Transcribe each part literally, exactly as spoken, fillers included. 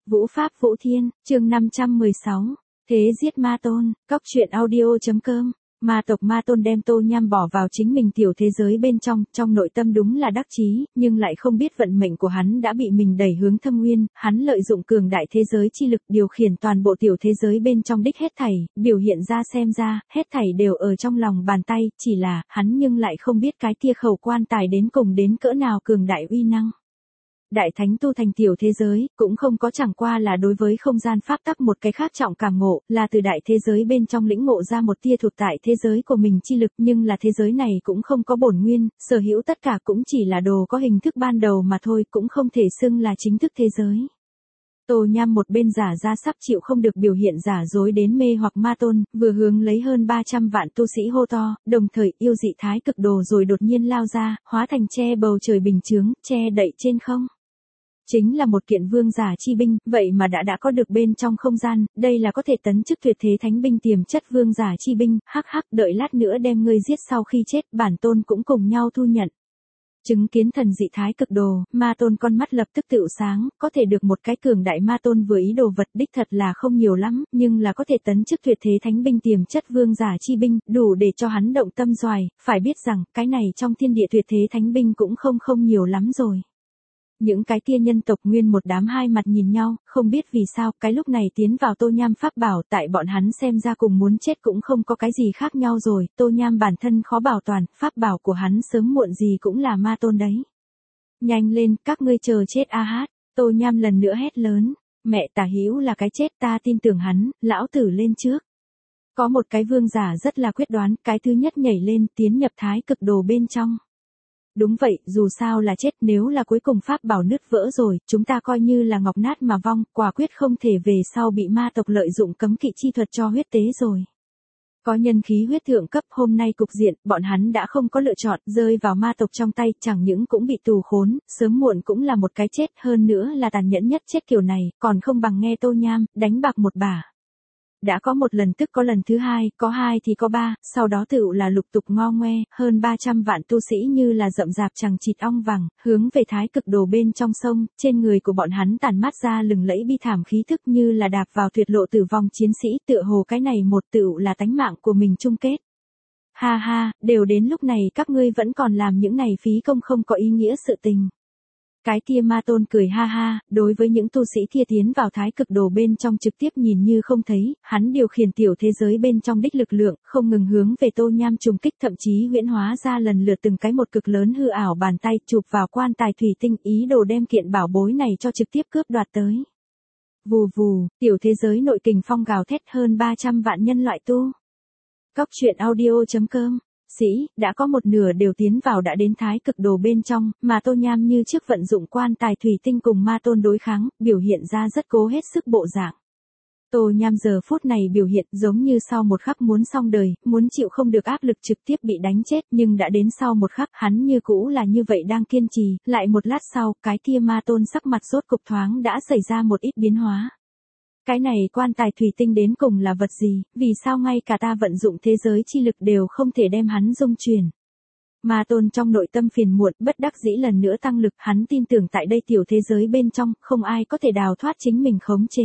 Vũ Pháp Vũ Thiên, chương năm trăm mười sáu, Thế giết Ma Tôn, cóc truyện audio.com. Ma tộc Ma Tôn đem Tô Nham bỏ vào chính mình tiểu thế giới bên trong, trong nội tâm đúng là đắc chí, nhưng lại không biết vận mệnh của hắn đã bị mình đẩy hướng thâm nguyên, hắn lợi dụng cường đại thế giới chi lực điều khiển toàn bộ tiểu thế giới bên trong đích hết thảy, biểu hiện ra xem ra, hết thảy đều ở trong lòng bàn tay, chỉ là, hắn nhưng lại không biết cái kia khẩu quan tài đến cùng đến cỡ nào cường đại uy năng. Đại thánh tu thành tiểu thế giới, cũng không có chẳng qua là đối với không gian pháp tắc một cái khác trọng cảm ngộ, là từ đại thế giới bên trong lĩnh ngộ ra một tia thuộc tại thế giới của mình chi lực, nhưng là thế giới này cũng không có bổn nguyên, sở hữu tất cả cũng chỉ là đồ có hình thức ban đầu mà thôi, cũng không thể xưng là chính thức thế giới. Tô Nham một bên giả ra sắp chịu không được biểu hiện giả dối đến mê hoặc Ma Tôn, vừa hướng lấy hơn ba trăm vạn tu sĩ hô to, đồng thời yêu dị thái cực đồ rồi đột nhiên lao ra, hóa thành che bầu trời bình chướng, che đậy trên không. Chính là một kiện vương giả chi binh, vậy mà đã đã có được bên trong không gian, đây là có thể tấn chức tuyệt thế thánh binh tiềm chất vương giả chi binh, hắc hắc đợi lát nữa đem ngươi giết sau khi chết, bản tôn cũng cùng nhau thu nhận. Chứng kiến thần dị thái cực đồ, Ma Tôn con mắt lập tức tựu sáng, có thể được một cái cường đại Ma Tôn vừa ý đồ vật đích thật là không nhiều lắm, nhưng là có thể tấn chức tuyệt thế thánh binh tiềm chất vương giả chi binh, đủ để cho hắn động tâm doài, phải biết rằng, cái này trong thiên địa tuyệt thế thánh binh cũng không không nhiều lắm rồi. Những cái kia nhân tộc nguyên một đám hai mặt nhìn nhau, không biết vì sao, cái lúc này tiến vào Tô Nham pháp bảo, tại bọn hắn xem ra cùng muốn chết cũng không có cái gì khác nhau rồi, Tô Nham bản thân khó bảo toàn, pháp bảo của hắn sớm muộn gì cũng là Ma Tôn đấy. Nhanh lên, các ngươi chờ chết a hát, Tô Nham lần nữa hét lớn, mẹ Tả Hữu là cái chết ta tin tưởng hắn, lão tử lên trước. Có một cái vương giả rất là quyết đoán, cái thứ nhất nhảy lên tiến nhập thái cực đồ bên trong. Đúng vậy, dù sao là chết, nếu là cuối cùng pháp bảo nứt vỡ rồi, chúng ta coi như là ngọc nát mà vong, quả quyết không thể về sau bị ma tộc lợi dụng cấm kỵ chi thuật cho huyết tế rồi. Có nhân khí huyết thượng cấp, hôm nay cục diện, bọn hắn đã không có lựa chọn, rơi vào ma tộc trong tay, chẳng những cũng bị tù khốn, sớm muộn cũng là một cái chết, hơn nữa là tàn nhẫn nhất chết kiểu này, còn không bằng nghe Tô Nham, đánh bạc một bả. Đã có một lần tức có lần thứ hai, có hai thì có ba, sau đó tựu là lục tục ngo ngoe, hơn ba trăm vạn tu sĩ như là rậm rạp chẳng chịt ong vàng, hướng về thái cực đồ bên trong sông, trên người của bọn hắn tản mát ra lừng lẫy bi thảm khí thức như là đạp vào tuyệt lộ tử vong chiến sĩ, tựa hồ cái này một tựu là tánh mạng của mình chung kết. Ha ha, đều đến lúc này các ngươi vẫn còn làm những này phí công không có ý nghĩa sự tình. Cái kia Ma Tôn cười ha ha, đối với những tu sĩ kia tiến vào thái cực đồ bên trong trực tiếp nhìn như không thấy, hắn điều khiển tiểu thế giới bên trong đích lực lượng, không ngừng hướng về Tô Nham trùng kích, thậm chí huyễn hóa ra lần lượt từng cái một cực lớn hư ảo bàn tay chụp vào quan tài thủy tinh, ý đồ đem kiện bảo bối này cho trực tiếp cướp đoạt tới. Vù vù, tiểu thế giới nội kình phong gào thét hơn ba trăm vạn nhân loại tu. Cóc truyện audio.com. Sĩ, đã có một nửa đều tiến vào đã đến thái cực đồ bên trong, mà Tô Nham như trước vận dụng quan tài thủy tinh cùng Ma Tôn đối kháng, biểu hiện ra rất cố hết sức bộ dạng. Tô Nham giờ phút này biểu hiện giống như sau một khắc muốn xong đời, muốn chịu không được áp lực trực tiếp bị đánh chết, nhưng đã đến sau một khắc hắn như cũ là như vậy đang kiên trì, lại một lát sau, cái kia Ma Tôn sắc mặt rốt cục thoáng đã xảy ra một ít biến hóa. Cái này quan tài thủy tinh đến cùng là vật gì, vì sao ngay cả ta vận dụng thế giới chi lực đều không thể đem hắn dung truyền. Ma Tôn trong nội tâm phiền muộn, bất đắc dĩ lần nữa tăng lực, hắn tin tưởng tại đây tiểu thế giới bên trong, không ai có thể đào thoát chính mình khống chế.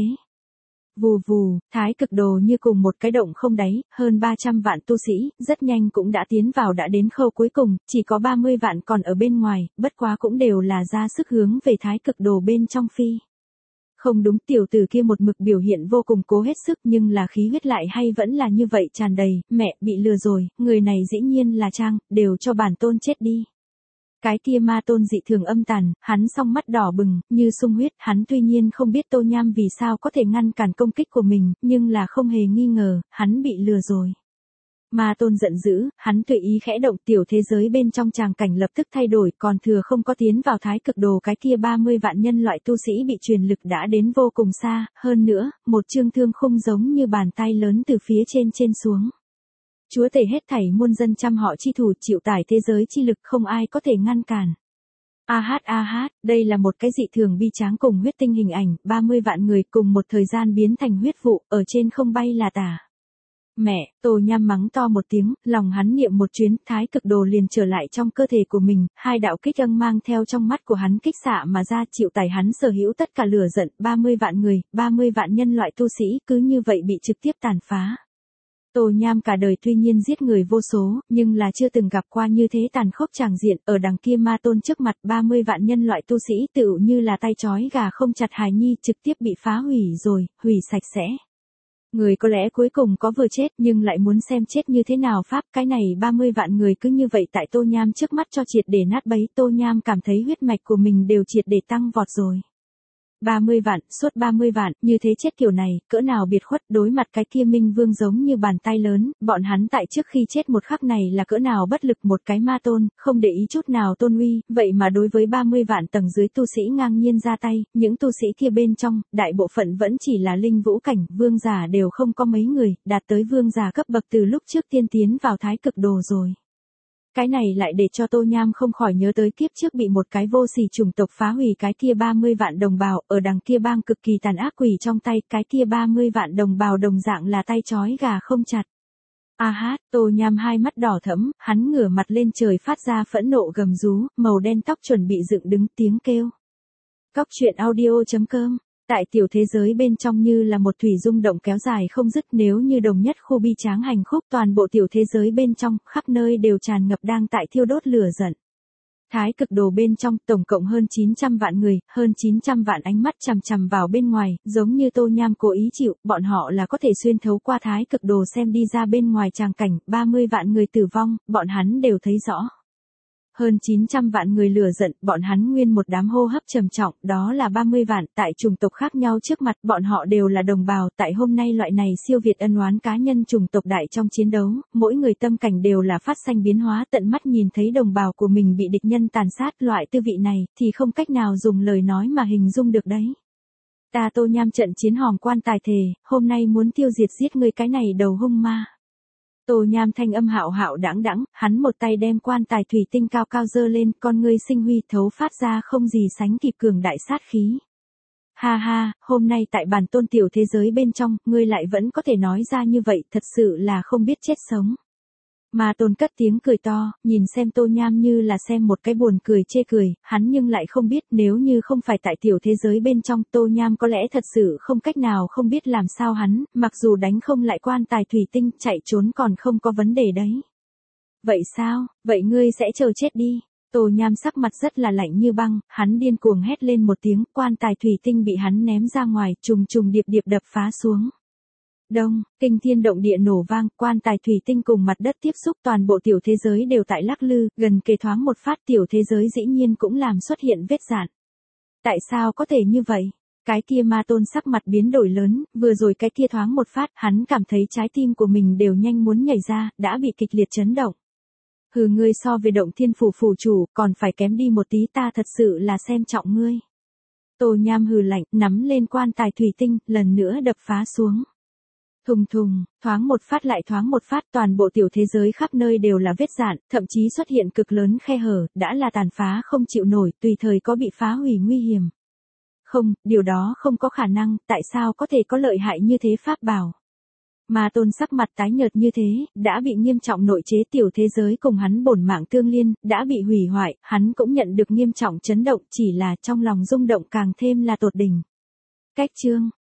Vù vù, thái cực đồ như cùng một cái động không đáy, hơn ba trăm vạn tu sĩ, rất nhanh cũng đã tiến vào đã đến khâu cuối cùng, chỉ có ba mươi vạn còn ở bên ngoài, bất quá cũng đều là ra sức hướng về thái cực đồ bên trong phi. Không đúng, tiểu tử kia một mực biểu hiện vô cùng cố hết sức nhưng là khí huyết lại hay vẫn là như vậy tràn đầy, mẹ, bị lừa rồi, người này dĩ nhiên là Trang, đều cho bản tôn chết đi. Cái kia Ma Tôn dị thường âm tàn, hắn song mắt đỏ bừng, như sung huyết, hắn tuy nhiên không biết Tô Nham vì sao có thể ngăn cản công kích của mình, nhưng là không hề nghi ngờ, hắn bị lừa rồi. Ma Tôn giận dữ, hắn tùy ý khẽ động tiểu thế giới bên trong tràng cảnh lập tức thay đổi, còn thừa không có tiến vào thái cực đồ cái kia ba mươi vạn nhân loại tu sĩ bị truyền lực đã đến vô cùng xa, hơn nữa, một chương thương khung giống như bàn tay lớn từ phía trên trên xuống. Chúa tể hết thảy muôn dân trăm họ chi thủ chịu tải thế giới chi lực không ai có thể ngăn cản. A hát a hát, đây là một cái dị thường bi tráng cùng huyết tinh hình ảnh, ba mươi vạn người cùng một thời gian biến thành huyết vụ, ở trên không bay là tả. Mẹ, Tô Nham mắng to một tiếng, lòng hắn niệm một chuyến, thái cực đồ liền trở lại trong cơ thể của mình, hai đạo kích âng mang theo trong mắt của hắn kích xạ mà ra chịu tải hắn sở hữu tất cả lửa giận, ba mươi vạn người, ba mươi vạn nhân loại tu sĩ cứ như vậy bị trực tiếp tàn phá. Tô Nham cả đời tuy nhiên giết người vô số, nhưng là chưa từng gặp qua như thế tàn khốc tràng diện, ở đằng kia ma tôn trước mặt ba mươi vạn nhân loại tu sĩ tựu như là tay trói gà không chặt hài nhi trực tiếp bị phá hủy rồi, hủy sạch sẽ. Người có lẽ cuối cùng có vừa chết nhưng lại muốn xem chết như thế nào pháp, cái này ba mươi vạn người cứ như vậy tại Tô Nham trước mắt cho triệt để nát bấy, Tô Nham cảm thấy huyết mạch của mình đều triệt để tăng vọt rồi. ba mươi vạn, suốt ba mươi vạn, như thế chết kiểu này, cỡ nào biệt khuất, đối mặt cái kia minh vương giống như bàn tay lớn, bọn hắn tại trước khi chết một khắc này là cỡ nào bất lực, một cái ma tôn, không để ý chút nào tôn uy, vậy mà đối với ba mươi vạn tầng dưới tu sĩ ngang nhiên ra tay, những tu sĩ kia bên trong, đại bộ phận vẫn chỉ là linh vũ cảnh, vương giả đều không có mấy người, đạt tới vương giả cấp bậc từ lúc trước tiên tiến vào thái cực đồ rồi. Cái này lại để cho Tô Nham không khỏi nhớ tới kiếp trước bị một cái vô sỉ chủng tộc phá hủy cái kia ba mươi vạn đồng bào, ở đằng kia bang cực kỳ tàn ác quỷ trong tay, cái kia ba mươi vạn đồng bào đồng dạng là tay trói gà không chặt. A hát, Tô Nham hai mắt đỏ thẫm, hắn ngửa mặt lên trời phát ra phẫn nộ gầm rú, màu đen tóc chuẩn bị dựng đứng tiếng kêu. Cóc truyện audio chấm com. Tại tiểu thế giới bên trong như là một thủy dung động kéo dài không dứt, nếu như đồng nhất khu bi tráng hành khúc, toàn bộ tiểu thế giới bên trong, khắp nơi đều tràn ngập đang tại thiêu đốt lửa giận. Thái cực đồ bên trong, tổng cộng hơn chín trăm vạn người, hơn chín trăm vạn ánh mắt chằm chằm vào bên ngoài, giống như Tô Nham cố ý chịu, bọn họ là có thể xuyên thấu qua thái cực đồ xem đi ra bên ngoài tràng cảnh, ba mươi vạn người tử vong, bọn hắn đều thấy rõ. Hơn chín trăm vạn người lửa giận, bọn hắn nguyên một đám hô hấp trầm trọng, đó là ba mươi vạn, tại chủng tộc khác nhau trước mặt, bọn họ đều là đồng bào, tại hôm nay loại này siêu việt ân oán cá nhân chủng tộc đại trong chiến đấu, mỗi người tâm cảnh đều là phát sanh biến hóa, tận mắt nhìn thấy đồng bào của mình bị địch nhân tàn sát, loại tư vị này, thì không cách nào dùng lời nói mà hình dung được đấy. Ta Tô Nham trận chiến hòm quan tài thề, hôm nay muốn tiêu diệt giết ngươi cái này đầu hung ma. Tô Nham thanh âm hạo hạo đãng đãng, hắn một tay đem quan tài thủy tinh cao cao dơ lên, con ngươi sinh huy thấu phát ra không gì sánh kịp cường đại sát khí. Ha ha, hôm nay tại bản tôn tiểu thế giới bên trong, ngươi lại vẫn có thể nói ra như vậy, thật sự là không biết chết sống. Ma tôn cất tiếng cười to, nhìn xem Tô Nham như là xem một cái buồn cười chê cười, hắn nhưng lại không biết nếu như không phải tại tiểu thế giới bên trong, Tô Nham có lẽ thật sự không cách nào không biết làm sao hắn, mặc dù đánh không lại quan tài thủy tinh, chạy trốn còn không có vấn đề đấy. Vậy sao, vậy ngươi sẽ chờ chết đi. Tô Nham sắc mặt rất là lạnh như băng, hắn điên cuồng hét lên một tiếng, quan tài thủy tinh bị hắn ném ra ngoài, trùng trùng điệp điệp đập phá xuống. Đông, kinh thiên động địa nổ vang, quan tài thủy tinh cùng mặt đất tiếp xúc, toàn bộ tiểu thế giới đều tại lắc lư, gần kề thoáng một phát tiểu thế giới dĩ nhiên cũng làm xuất hiện vết rạn. Tại sao có thể như vậy? Cái kia ma tôn sắc mặt biến đổi lớn, vừa rồi cái kia thoáng một phát, hắn cảm thấy trái tim của mình đều nhanh muốn nhảy ra, đã bị kịch liệt chấn động. Hừ, ngươi so về động thiên phủ phủ chủ, còn phải kém đi một tí, ta thật sự là xem trọng ngươi. Tô Nham hừ lạnh, nắm lên quan tài thủy tinh, lần nữa đập phá xuống. Thùng thùng, thoáng một phát lại thoáng một phát, toàn bộ tiểu thế giới khắp nơi đều là vết rạn, thậm chí xuất hiện cực lớn khe hở, đã là tàn phá không chịu nổi, tùy thời có bị phá hủy nguy hiểm. Không, điều đó không có khả năng, tại sao có thể có lợi hại như thế pháp bảo. Ma tôn sắc mặt tái nhợt như thế, đã bị nghiêm trọng nội chế, tiểu thế giới cùng hắn bổn mạng tương liên, đã bị hủy hoại, hắn cũng nhận được nghiêm trọng chấn động, chỉ là trong lòng rung động càng thêm là tột đỉnh. Cách chương